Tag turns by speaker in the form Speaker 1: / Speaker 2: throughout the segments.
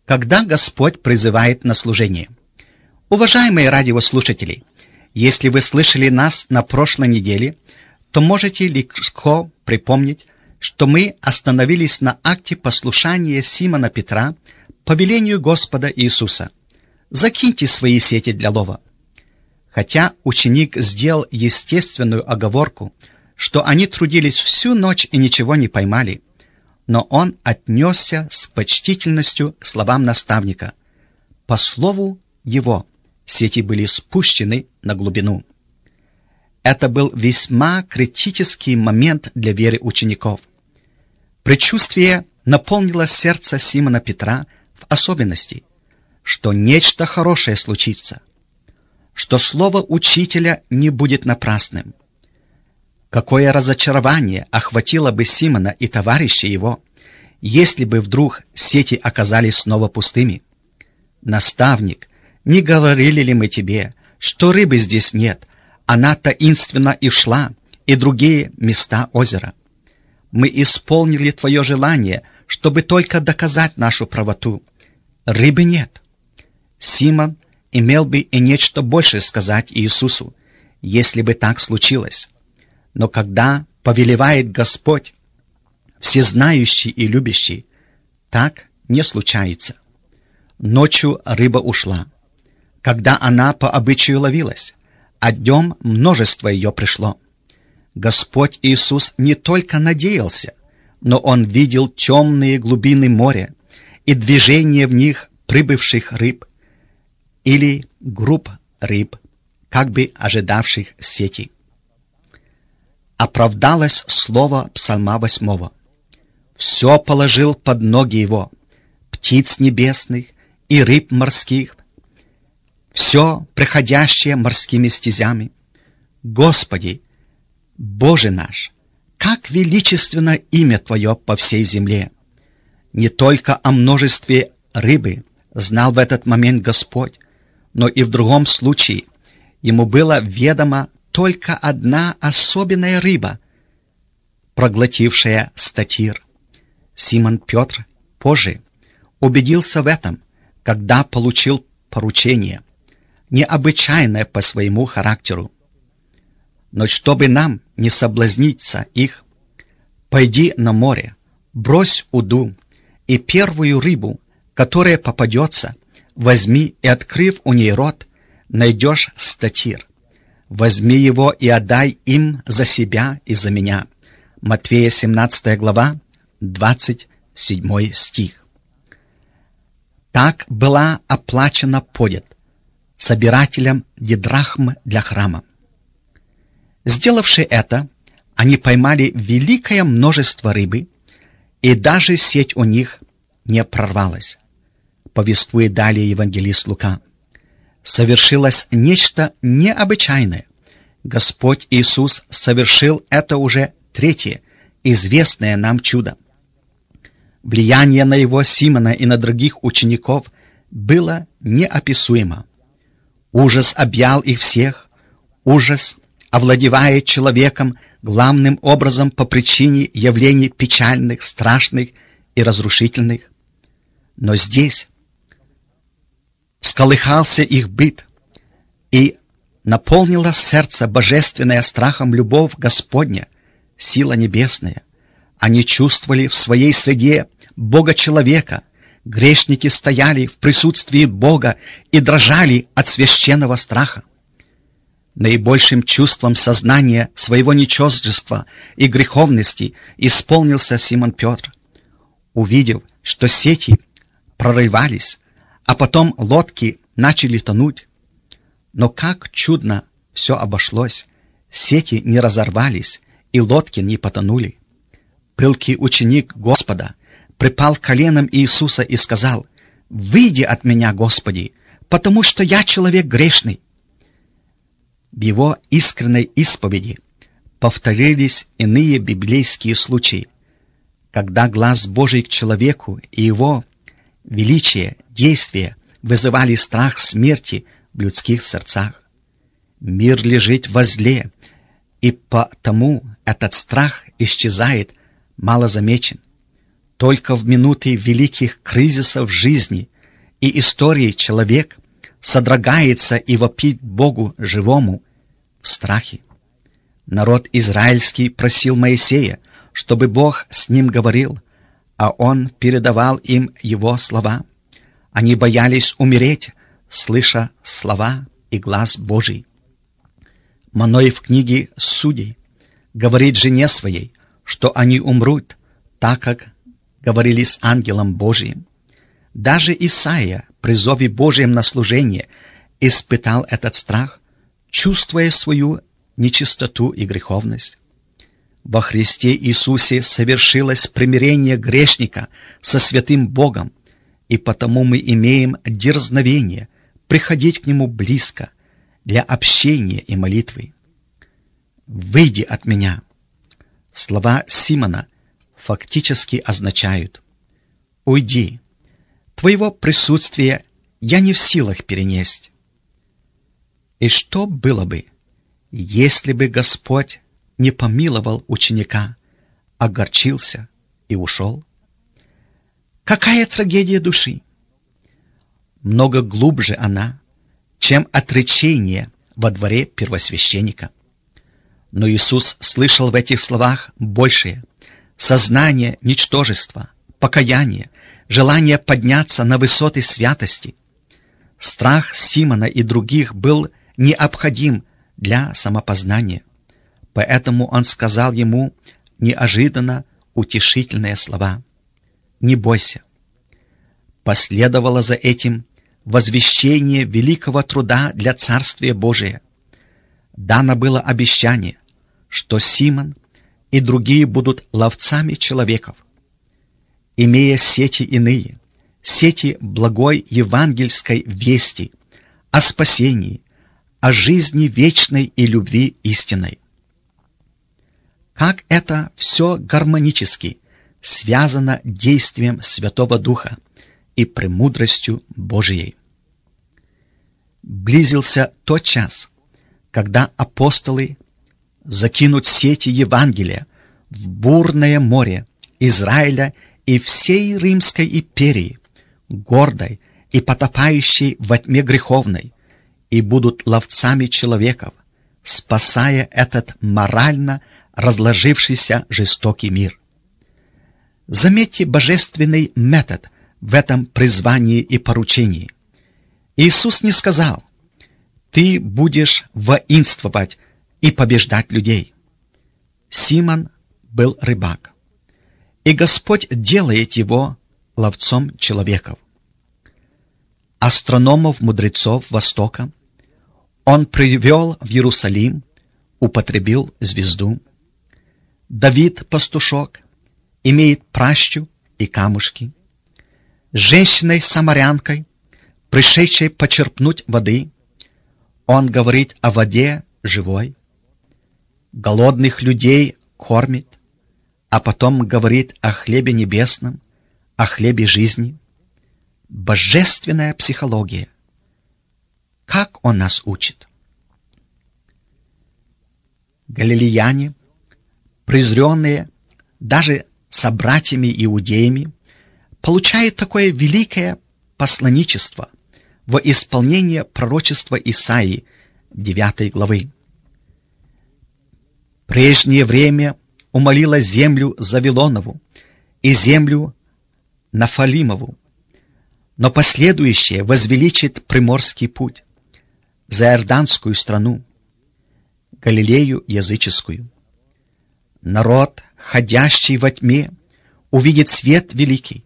Speaker 1: когда Господь призывает на служение. Уважаемые радиослушатели, если вы слышали нас на прошлой неделе, то можете легко припомнить, что мы остановились на акте послушания Симона Петра по велению Господа Иисуса. Закиньте свои сети для лова. Хотя ученик сделал естественную оговорку, что они трудились всю ночь и ничего не поймали, но он отнесся с почтительностью к словам наставника. По слову его сети были спущены на глубину. Это был весьма критический момент для веры учеников. Предчувствие наполнило сердце Симона Петра в особенности, что нечто хорошее случится, что слово учителя не будет напрасным. Какое разочарование охватило бы Симона и товарищей его, если бы вдруг сети оказались снова пустыми. «Наставник, не говорили ли мы тебе, что рыбы здесь нет? Она таинственно и шла, и другие места озера. Мы исполнили твое желание, чтобы только доказать нашу правоту. Рыбы нет». Симон имел бы и нечто большее сказать Иисусу, если бы так случилось. Но когда повелевает Господь, всезнающий и любящий, так не случается. Ночью рыба ушла, когда она по обычаю ловилась, а днем множество ее пришло. Господь Иисус не только надеялся, но Он видел темные глубины моря и движение в них прибывших рыб или групп рыб, как бы ожидавших сети. Оправдалось слово Псалма 8. «Все положил под ноги его, птиц небесных и рыб морских, все приходящее морскими стезями. Господи, Боже наш, как величественно имя Твое по всей земле!» Не только о множестве рыбы знал в этот момент Господь, но и в другом случае ему было ведомо только одна особенная рыба, проглотившая статир. Симон Петр позже убедился в этом, когда получил поручение, необычайное по своему характеру. Но чтобы нам не соблазниться их, пойди на море, брось уду, и первую рыбу, которая попадется, возьми и, открыв у ней рот, найдешь статир. Возьми его и отдай им за себя и за меня. Матфея 17 глава, 27 стих. Так была оплачена подать собирателям дидрахм для храма. Сделавши это, они поймали великое множество рыбы, и даже сеть у них не прорвалась. Повествует далее евангелист Лука. Совершилось нечто необычайное. Господь Иисус совершил это уже третье, известное нам чудо. Влияние на его Симона и на других учеников было неописуемо. Ужас объял их всех, ужас овладевает человеком главным образом по причине явлений печальных, страшных и разрушительных. Но здесь всколыхался их быт, и наполнило сердце божественное страхом любовь Господня, сила небесная. Они чувствовали в своей среде Бога-человека. Грешники стояли в присутствии Бога и дрожали от священного страха. Наибольшим чувством сознания своего ничтожества и греховности исполнился Симон Петр. Увидев, что сети прорывались, а потом лодки начали тонуть. Но как чудно все обошлось! Сети не разорвались, и лодки не потонули. Пылкий ученик Господа припал к коленам Иисуса и сказал: «Выйди от меня, Господи, потому что я человек грешный». В его искренней исповеди повторились иные библейские случаи, когда глаз Божий к человеку и его величие, действия вызывали страх смерти в людских сердцах. Мир лежит во зле, и потому этот страх исчезает малозамечен. Только в минуты великих кризисов жизни и истории человек содрогается и вопит Богу живому в страхе. Народ израильский просил Моисея, чтобы Бог с ним говорил, а он передавал им его слова. Они боялись умереть, слыша слова и глас Божий. Маной в книге Судей говорит жене своей, что они умрут, так как говорили с ангелом Божиим. Даже Исаия при зове Божьем на служение испытал этот страх, чувствуя свою нечистоту и греховность. Во Христе Иисусе совершилось примирение грешника со святым Богом, и потому мы имеем дерзновение приходить к Нему близко для общения и молитвы. «Выйди от меня». Слова Симона фактически означают: «Уйди, Твоего присутствия я не в силах перенести». И что было бы, если бы Господь не помиловал ученика, огорчился и ушел? Какая трагедия души! Много глубже она, чем отречение во дворе первосвященника. Но Иисус слышал в этих словах большее: сознание ничтожества, покаяние, желание подняться на высоты святости. Страх Симона и других был необходим для самопознания. Поэтому он сказал ему неожиданно утешительные слова: «Не бойся». Последовало за этим возвещение великого труда для Царствия Божия. Дано было обещание, что Симон и другие будут ловцами человеков. Имея сети иные, сети благой евангельской вести о спасении, о жизни вечной и любви истинной. Как это все гармонически связано действием Святого Духа и премудростью Божией. Близился тот час, когда апостолы закинут сети Евангелия в бурное море Израиля и всей Римской империи, гордой и потопающей во тьме греховной, и будут ловцами человеков, спасая этот морально разложившийся жестокий мир. Заметьте божественный метод в этом призвании и поручении. Иисус не сказал: «Ты будешь воинствовать и побеждать людей». Симон был рыбак, и Господь делает его ловцом человеков. Астрономов-мудрецов Востока Он привел в Иерусалим, употребил звезду. Давид, пастушок, имеет пращу и камушки. Женщиной-самарянкой, пришедшей почерпнуть воды, он говорит о воде живой. Голодных людей кормит, а потом говорит о хлебе небесном, о хлебе жизни. Божественная психология. Как он нас учит? Галилеяне, презренные даже собратьями-иудеями, получают такое великое посланничество во исполнение пророчества Исаии 9 главы. «Прежнее время умолило землю Завилонову и землю Нафалимову, но последующее возвеличит приморский путь, заиорданскую страну, Галилею языческую. Народ, ходящий во тьме, увидит свет великий».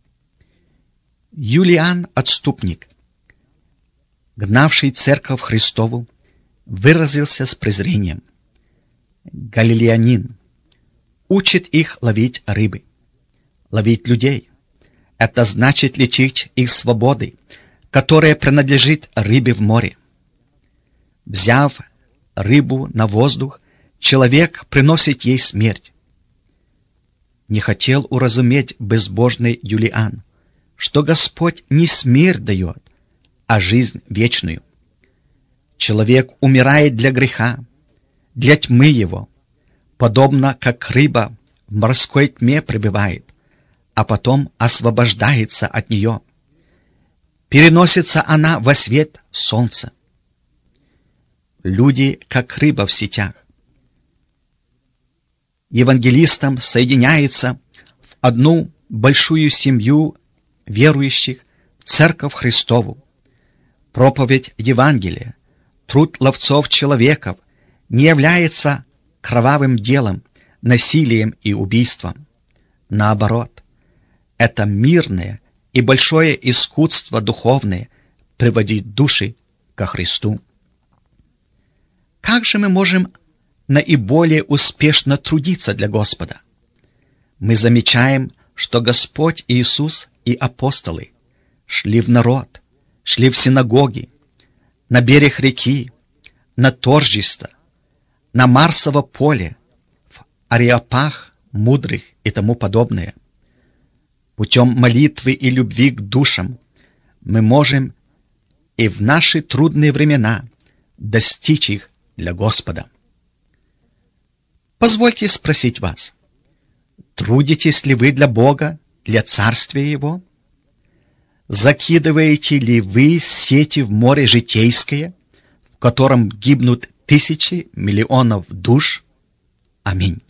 Speaker 1: Юлиан Отступник, гнавший церковь Христову, выразился с презрением: «Галилеянин учит их ловить рыбы, ловить людей. Это значит лечить их свободы, которая принадлежит рыбе в море. Взяв рыбу на воздух, человек приносит ей смерть». Не хотел уразуметь безбожный Юлиан, что Господь не смерть дает, а жизнь вечную. Человек умирает для греха, для тьмы его, подобно как рыба в морской тьме пребывает, а потом освобождается от нее. Переносится она во свет солнца. Люди, как рыба в сетях. Евангелистам соединяется в одну большую семью верующих, Церковь Христову. Проповедь Евангелия, труд ловцов человеков не является кровавым делом, насилием и убийством. Наоборот, это мирное и большое искусство духовное приводить души ко Христу. Как же мы можем наиболее успешно трудиться для Господа? Мы замечаем, что Господь Иисус и апостолы шли в народ, шли в синагоги, на берег реки, на торжество, на Марсово поле, в ареопаг мудрых и тому подобное. Путем молитвы и любви к душам мы можем и в наши трудные времена достичь их для Господа. Позвольте спросить вас, трудитесь ли вы для Бога, для Царствия Его? Закидываете ли вы сети в море житейское, в котором гибнут тысячи, миллионов душ? Аминь.